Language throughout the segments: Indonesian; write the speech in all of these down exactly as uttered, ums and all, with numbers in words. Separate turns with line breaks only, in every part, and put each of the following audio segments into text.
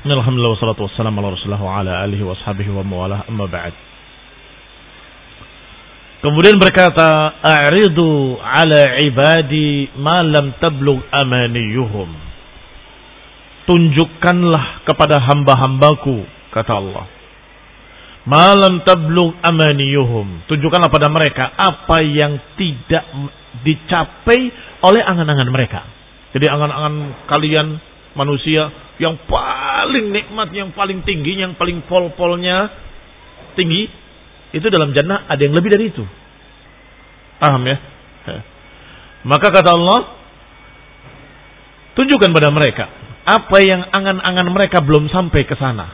Alhamdulillah wassalatu wassalamu ala Rasulillah wa ala alihi wa ashabihi wa mawalah, amma ba'd. Kemudian berkata, a'ridu ala ibadi ma lam tablugh amaniyuhum. Tunjukkanlah kepada hamba-hambaku, kata Allah, ma lam tablugh amaniyuhum. Tunjukkanlah pada mereka apa yang tidak dicapai oleh angan-angan mereka. Jadi angan-angan kalian manusia yang paling nikmat, yang paling tinggi, yang paling pol-polnya tinggi, itu dalam jannah ada yang lebih dari itu. Paham ya? Maka kata Allah, tunjukkan pada mereka apa yang angan-angan mereka belum sampai ke sana.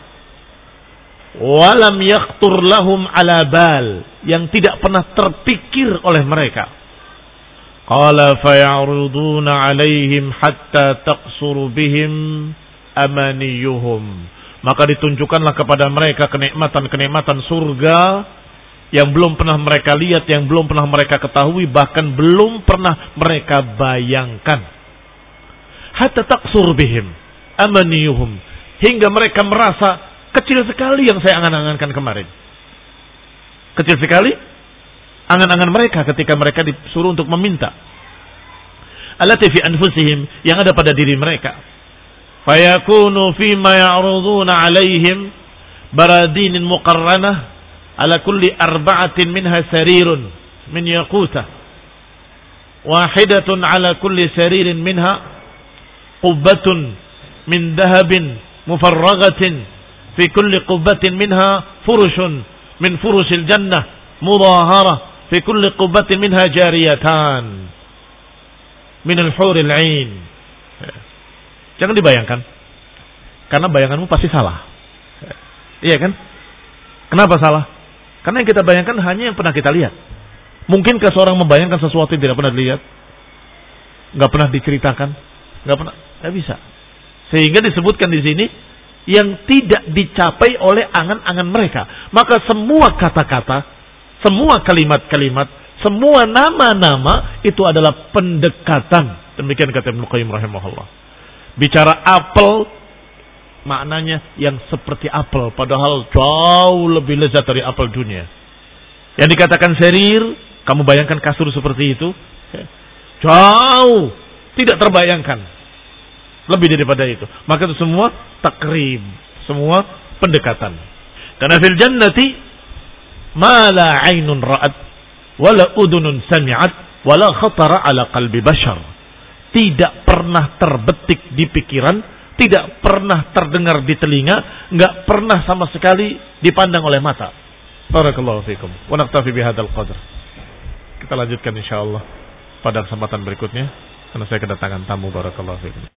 Walam yakhtur lahum ala bal, yang tidak pernah terpikir oleh mereka. Qala faya'ruduna 'alaihim hatta taqsuru bihim amaniyuhum. Maka ditunjukkanlah kepada mereka kenikmatan-kenikmatan surga yang belum pernah mereka lihat, yang belum pernah mereka ketahui, bahkan belum pernah mereka bayangkan. Hatta taqsur bihim amaniyuhum, hingga mereka merasa kecil sekali yang saya angan-angankan kemarin. Kecil sekali angan-angan mereka ketika mereka disuruh untuk meminta. Allati fi anfusihim, yang ada pada diri mereka. Fayakunu fima ya'ruduna 'alaihim baradinin muqarranah ala kulli arba'atin minha sarirun min yaqutah. Wahidatun ala kulli saririn minha qubbatun min dhahabin mufarragatin. Fi kulli qubbatin minha furushun min furushil jannah mudaharah. Fi kulli qubbatin minha jariyatan min al-huril 'ain. Jangan dibayangkan, karena bayanganmu pasti salah. Iya kan? Kenapa salah? Karena yang kita bayangkan hanya yang pernah kita lihat. Mungkinkah seorang membayangkan sesuatu yang tidak pernah dilihat, nggak pernah diceritakan, nggak pernah, nggak bisa. Sehingga disebutkan di sini yang tidak dicapai oleh angan-angan mereka. Maka semua kata-kata, semua kalimat-kalimat, semua nama-nama itu adalah pendekatan. Demikian kata Ibnu Qayyim rahimahullah. Bicara apel, maknanya yang seperti apel, padahal jauh lebih lezat dari apel dunia. Yang dikatakan serir, kamu bayangkan kasur seperti itu, jauh tidak terbayangkan lebih daripada itu. Maka itu semua takrib, semua pendekatan. Karena fil jannati ma la 'ainun ra'at wala udunun sami'at wala khatara ala qalbi bashar. Tidak pernah terbetik di pikiran, tidak pernah terdengar di telinga, enggak pernah sama sekali dipandang oleh mata. Barakallahu fikum. Wa naktafi bihadzal qadar. Kita lanjutkan insyaallah pada kesempatan berikutnya karena saya kedatangan tamu. Barakallahu fikum.